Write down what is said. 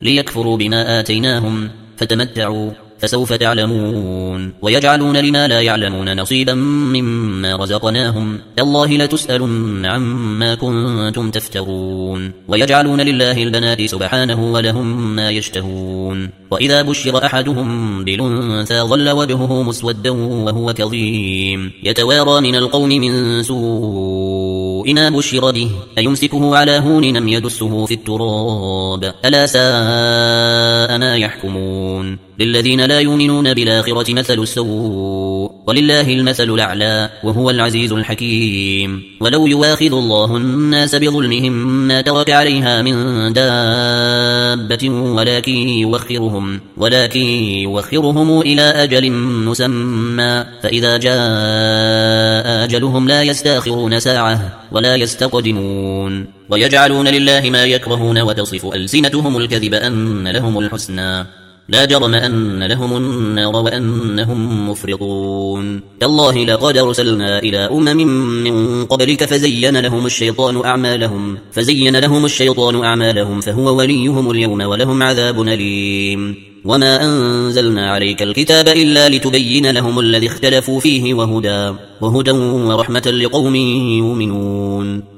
ليكفروا بما آتيناهم فتمتعوا فسوف تعلمون ويجعلون لما لا يعلمون نصيبا مما رزقناهم تالله لتسألن عما كنتم تفترون ويجعلون لله البنات سبحانه ولهم ما يشتهون وإذا بشر أحدهم بالأنثى ظل وجهه مسودا وهو كظيم يتوارى من القوم من سوء ما بشر به أيمسكه على هون أم يدسه في التراب ألا ساء ما يحكمون للذين لا يؤمنون بالآخرة مثل السوء ولله المثل الأعلى وهو العزيز الحكيم ولو يواخذ الله الناس بظلمهم ما ترك عليها من دابة ولكن يوخرهم إلى أجل مسمى فإذا جاء أجلهم لا يستأخرون ساعة ولا يستقدمون ويجعلون لله ما يكرهون وتصف ألسنتهم الكذب أن لهم الحسنى لا جرم أن لهم النار وأنهم مفرطون تالله لقد أرسلنا إلى أمم من قبلك فزين لهم الشيطان أعمالهم فهو وليهم اليوم ولهم عذاب أليم وما أنزلنا عليك الكتاب إلا لتبين لهم الذي اختلفوا فيه وهدى ورحمة لقوم يؤمنون